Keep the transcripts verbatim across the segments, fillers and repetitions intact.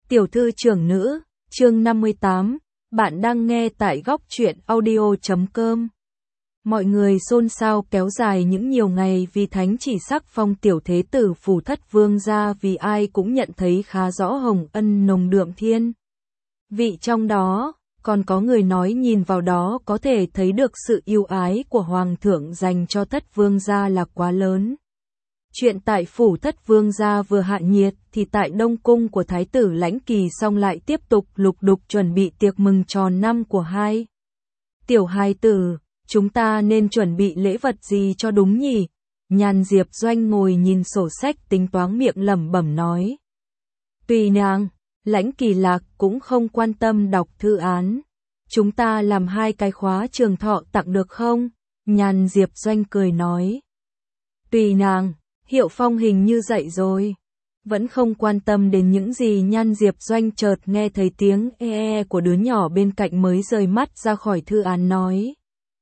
Tiểu thư trưởng nữ, chương năm mươi tám, bạn đang nghe tại góc truyện audio chấm com. Mọi người xôn xao kéo dài những nhiều ngày vì thánh chỉ sắc phong tiểu thế tử phủ thất vương gia, vì ai cũng nhận thấy khá rõ hồng ân nồng đượm thiên vị trong đó, còn có người nói nhìn vào đó có thể thấy được sự yêu ái của hoàng thượng dành cho thất vương gia là quá lớn. Chuyện tại phủ thất vương gia vừa hạ nhiệt thì tại đông cung của thái tử Lãnh Kỳ Song lại tiếp tục lục đục chuẩn bị tiệc mừng tròn năm của hai tiểu hài tử. Chúng ta nên chuẩn bị lễ vật gì cho đúng nhỉ? Nhan Diệp Doanh ngồi nhìn sổ sách tính toán, miệng lẩm bẩm nói. Tùy nàng, Lãnh Kỳ Lạc cũng không quan tâm đọc thư án. Chúng ta làm hai cái khóa trường thọ tặng được không? Nhan Diệp Doanh cười nói. Tùy nàng. Hiệu Phong hình như dậy rồi, vẫn không quan tâm đến những gì Nhan Diệp Doanh chợt nghe thấy tiếng e e của đứa nhỏ bên cạnh mới rời mắt ra khỏi thư án nói.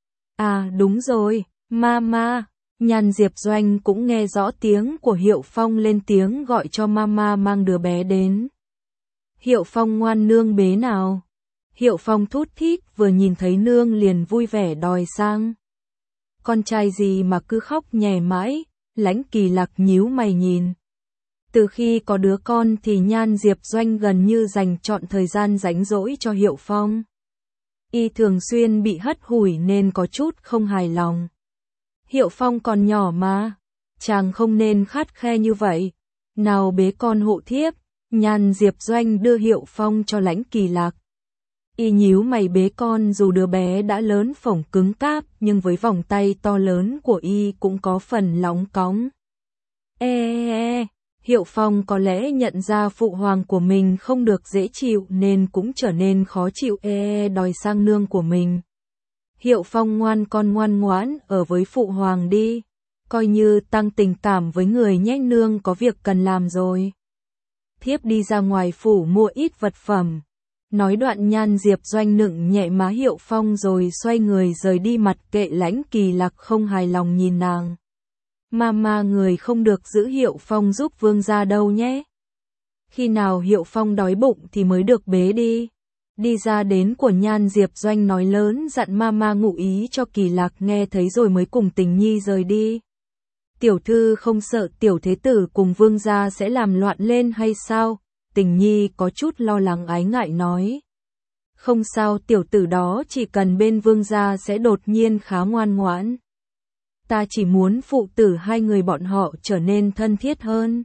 À đúng rồi, mama. Nhan Diệp Doanh cũng nghe rõ tiếng của Hiệu Phong lên tiếng gọi cho mama mang đứa bé đến. Hiệu Phong ngoan nương bế nào. Hiệu Phong thút thít vừa nhìn thấy nương liền vui vẻ đòi sang. Con trai gì mà cứ khóc nhè mãi. Lãnh Kỳ Lạc nhíu mày nhìn. Từ khi có đứa con thì Nhan Diệp Doanh gần như dành trọn thời gian rảnh rỗi cho Hiệu Phong. Y thường xuyên bị hất hủi nên có chút không hài lòng. Hiệu Phong còn nhỏ mà, chàng không nên khắt khe như vậy. Nào bế con hộ thiếp. Nhan Diệp Doanh đưa Hiệu Phong cho Lãnh Kỳ Lạc. Y nhíu mày bế con, dù đứa bé đã lớn phổng cứng cáp nhưng với vòng tay to lớn của Y cũng có phần lóng cóng. E e e, Hiệu Phong có lẽ nhận ra phụ hoàng của mình không được dễ chịu nên cũng trở nên khó chịu, e e đòi sang nương của mình. Hiệu Phong ngoan con ngoan ngoãn ở với phụ hoàng đi, coi như tăng tình cảm với người nhé, nương có việc cần làm rồi. Thiếp đi ra ngoài phủ mua ít vật phẩm. Nói đoạn Nhan Diệp Doanh nựng nhẹ má Hiệu Phong rồi xoay người rời đi, mặt kệ Lãnh Kỳ Lạc không hài lòng nhìn nàng. Mama, người không được giữ Hiệu Phong giúp vương gia đâu nhé. Khi nào Hiệu Phong đói bụng thì mới được bế đi. Đi ra đến của Nhan Diệp Doanh nói lớn dặn mama ngụ ý cho Kỳ Lạc nghe thấy rồi mới cùng Tình Nhi rời đi. Tiểu thư không sợ tiểu thế tử cùng vương gia sẽ làm loạn lên hay sao? Tình Nhi có chút lo lắng ái ngại nói. Không sao, tiểu tử đó chỉ cần bên vương gia sẽ đột nhiên khá ngoan ngoãn. Ta chỉ muốn phụ tử hai người bọn họ trở nên thân thiết hơn.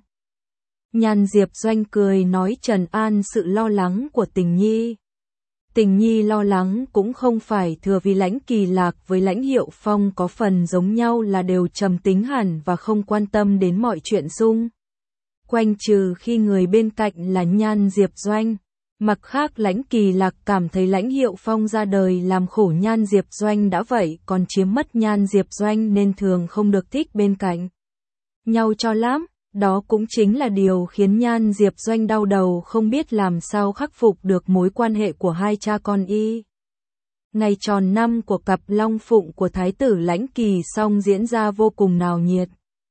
Nhan Diệp Doanh cười nói trấn an sự lo lắng của Tình Nhi. Tình Nhi lo lắng cũng không phải thừa, vì Lãnh Kỳ Lạc với Lãnh Hiệu Phong có phần giống nhau là đều trầm tính hẳn và không quan tâm đến mọi chuyện xung quanh, trừ khi người bên cạnh là Nhan Diệp Doanh. Mặt khác Lãnh Kỳ Lạc cảm thấy Lãnh Hiệu Phong ra đời làm khổ Nhan Diệp Doanh đã vậy còn chiếm mất Nhan Diệp Doanh nên thường không được thích bên cạnh nhau cho lắm. Đó cũng chính là điều khiến Nhan Diệp Doanh đau đầu, không biết làm sao khắc phục được mối quan hệ của hai cha con y. Ngày tròn năm của cặp long phụng của thái tử Lãnh Kỳ Song diễn ra vô cùng náo nhiệt.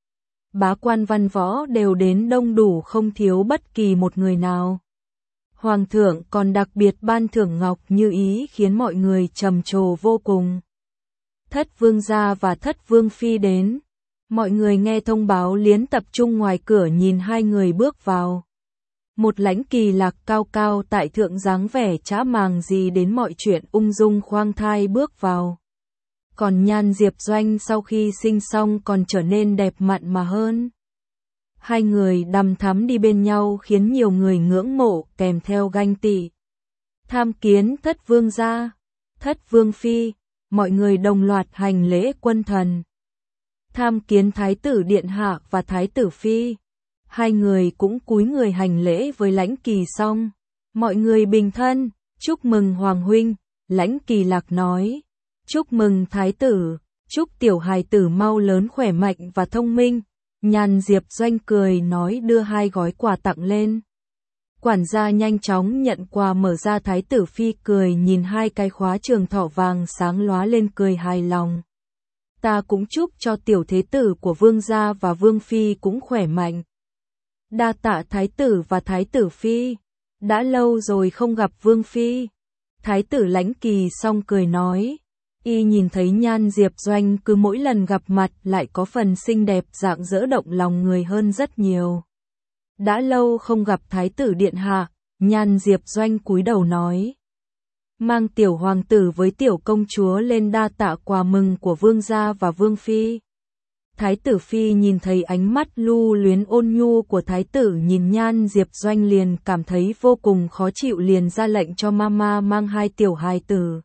Bá quan văn võ đều đến đông đủ, không thiếu bất kỳ một người nào. Hoàng thượng còn đặc biệt ban thưởng ngọc như ý khiến mọi người trầm trồ vô cùng. Thất vương gia và thất vương phi đến. Mọi người nghe thông báo liền tập trung ngoài cửa nhìn hai người bước vào. Một Lãnh Kỳ Lạc cao cao tại thượng dáng vẻ chả màng gì đến mọi chuyện, ung dung khoang thai bước vào. Còn Nhan Diệp Doanh sau khi sinh xong còn trở nên đẹp mặn mà hơn. Hai người đằm thắm đi bên nhau khiến nhiều người ngưỡng mộ kèm theo ganh tị. Tham kiến thất vương gia, thất vương phi, mọi người đồng loạt hành lễ quân thần. Tham kiến thái tử điện hạ và thái tử phi. Hai người cũng cúi người hành lễ với Lãnh Kỳ Song. Mọi người bình thân, chúc mừng hoàng huynh. Lãnh Kỳ Lạc nói. Chúc mừng thái tử, chúc tiểu hài tử mau lớn khỏe mạnh và thông minh. Nhan Diệp Doanh cười nói đưa hai gói quà tặng lên. Quản gia nhanh chóng nhận quà mở ra, thái tử phi cười nhìn hai cái khóa trường thọ vàng sáng lóa lên cười hài lòng. Ta cũng chúc cho tiểu thế tử của vương gia và vương phi cũng khỏe mạnh. Đa tạ thái tử và thái tử phi. Đã lâu rồi không gặp Vương Phi. Thái tử Lãnh Kỳ Song cười nói. Y nhìn thấy Nhan Diệp Doanh cứ mỗi lần gặp mặt lại có phần xinh đẹp rạng rỡ động lòng người hơn rất nhiều. Đã lâu không gặp Thái tử Điện Hạ, Nhan Diệp Doanh cúi đầu nói. Mang tiểu hoàng tử với tiểu công chúa lên đa tạ quà mừng của vương gia và vương phi. Thái tử Phi nhìn thấy ánh mắt lưu luyến ôn nhu của thái tử nhìn Nhan Diệp Doanh liền cảm thấy vô cùng khó chịu liền ra lệnh cho mama mang hai tiểu hài tử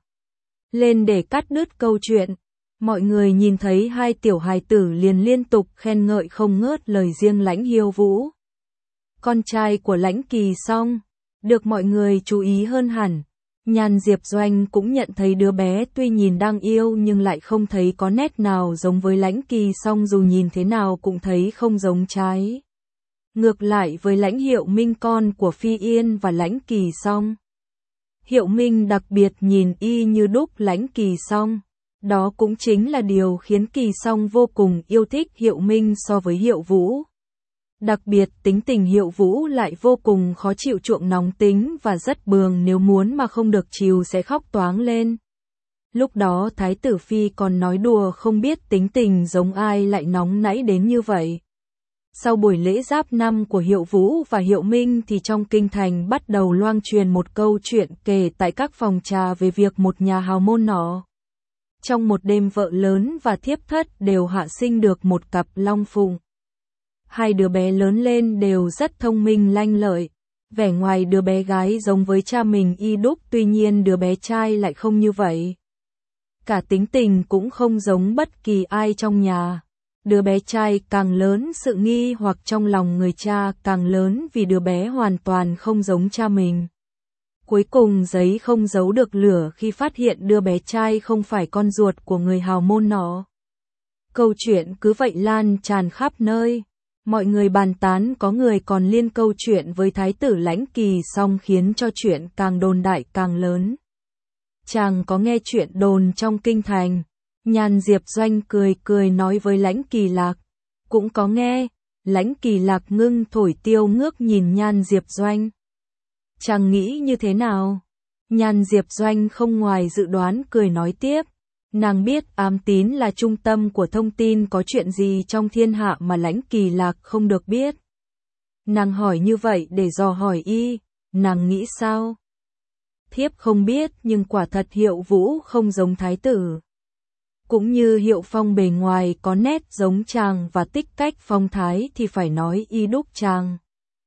lên để cắt đứt câu chuyện. Mọi người nhìn thấy hai tiểu hài tử liền liên tục khen ngợi không ngớt lời riêng Lãnh Hiêu Vũ. Con trai của Lãnh Kỳ Song, được mọi người chú ý hơn hẳn. Nhan Diệp Doanh cũng nhận thấy đứa bé tuy nhìn đang yêu nhưng lại không thấy có nét nào giống với Lãnh Kỳ Song dù nhìn thế nào cũng thấy không giống trái. Ngược lại với Lãnh Hiệu Minh con của Phi Yên và Lãnh Kỳ Song. Hiệu Minh đặc biệt nhìn y như đúc Lãnh Kỳ Song. Đó cũng chính là điều khiến Kỳ Song vô cùng yêu thích Hiệu Minh so với Hiệu Vũ. Đặc biệt tính tình Hiệu Vũ lại vô cùng khó chịu chuộng nóng tính và rất bướng nếu muốn mà không được chiều sẽ khóc toáng lên. Lúc đó Thái tử Phi còn nói đùa không biết tính tình giống ai lại nóng nảy đến như vậy. Sau buổi lễ giáp năm của Hiệu Vũ và Hiệu Minh thì trong kinh thành bắt đầu loang truyền một câu chuyện kể tại các phòng trà về việc một nhà hào môn nọ. Trong một đêm vợ lớn và thiếp thất đều hạ sinh được một cặp long phụng. Hai đứa bé lớn lên đều rất thông minh lanh lợi. Vẻ ngoài đứa bé gái giống với cha mình y đúc tuy nhiên đứa bé trai lại không như vậy. Cả tính tình cũng không giống bất kỳ ai trong nhà. Đứa bé trai càng lớn sự nghi hoặc trong lòng người cha càng lớn vì đứa bé hoàn toàn không giống cha mình. Cuối cùng giấy không giấu được lửa khi phát hiện đứa bé trai không phải con ruột của người hào môn nọ. Câu chuyện cứ vậy lan tràn khắp nơi. Mọi người bàn tán có người còn liên câu chuyện với Thái tử Lãnh Kỳ Song khiến cho chuyện càng đồn đại càng lớn. Chàng có nghe chuyện đồn trong kinh thành. Nhan Diệp Doanh cười cười nói với Lãnh Kỳ Lạc. Cũng có nghe. Lãnh Kỳ Lạc ngưng thổi tiêu ngước nhìn Nhan Diệp Doanh. Chàng nghĩ như thế nào? Nhan Diệp Doanh không ngoài dự đoán cười nói tiếp. Nàng biết ám tín là trung tâm của thông tin có chuyện gì trong thiên hạ mà Lãnh Kỳ Lạc không được biết. Nàng hỏi như vậy để dò hỏi y, nàng nghĩ sao? Thiếp không biết nhưng quả thật Hiệu Vũ không giống thái tử. Cũng như Hiệu Phong bề ngoài có nét giống chàng và tích cách phong thái thì phải nói y đúc chàng.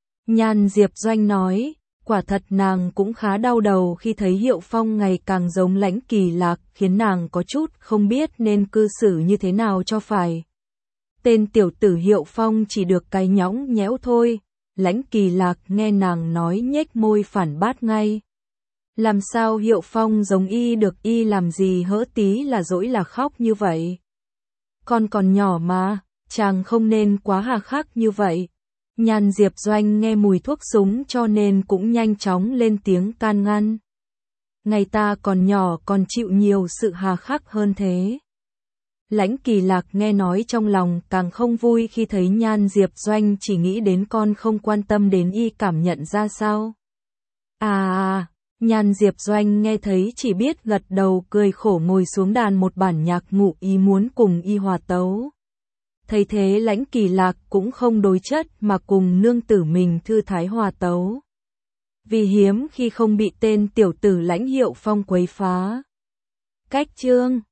Nhan Diệp Doanh nói. Quả thật nàng cũng khá đau đầu khi thấy Hiệu Phong ngày càng giống Lãnh Kỳ Lạc khiến nàng có chút không biết nên cư xử như thế nào cho phải. Tên tiểu tử Hiệu Phong chỉ được cái nhõng nhẽo thôi. Lãnh Kỳ Lạc nghe nàng nói nhếch môi phản bác ngay. Làm sao Hiệu Phong giống y được, y làm gì hỡ tí là dỗi là khóc như vậy. Con còn nhỏ mà, chàng không nên quá hà khắc như vậy. Nhan Diệp Doanh nghe mùi thuốc súng cho nên cũng nhanh chóng lên tiếng can ngăn. Ngày ta còn nhỏ còn chịu nhiều sự hà khắc hơn thế. Lãnh Kỳ Lạc nghe nói trong lòng càng không vui khi thấy Nhan Diệp Doanh chỉ nghĩ đến con không quan tâm đến y cảm nhận ra sao. À à, Nhan Diệp Doanh nghe thấy chỉ biết gật đầu cười khổ ngồi xuống đàn một bản nhạc ngụ ý muốn cùng y hòa tấu. Thấy thế Lãnh Kỳ Lạc cũng không đối chất mà cùng nương tử mình thư thái hòa tấu. Vì hiếm khi không bị tên tiểu tử Lãnh Hiệu Phong quấy phá. Cách chương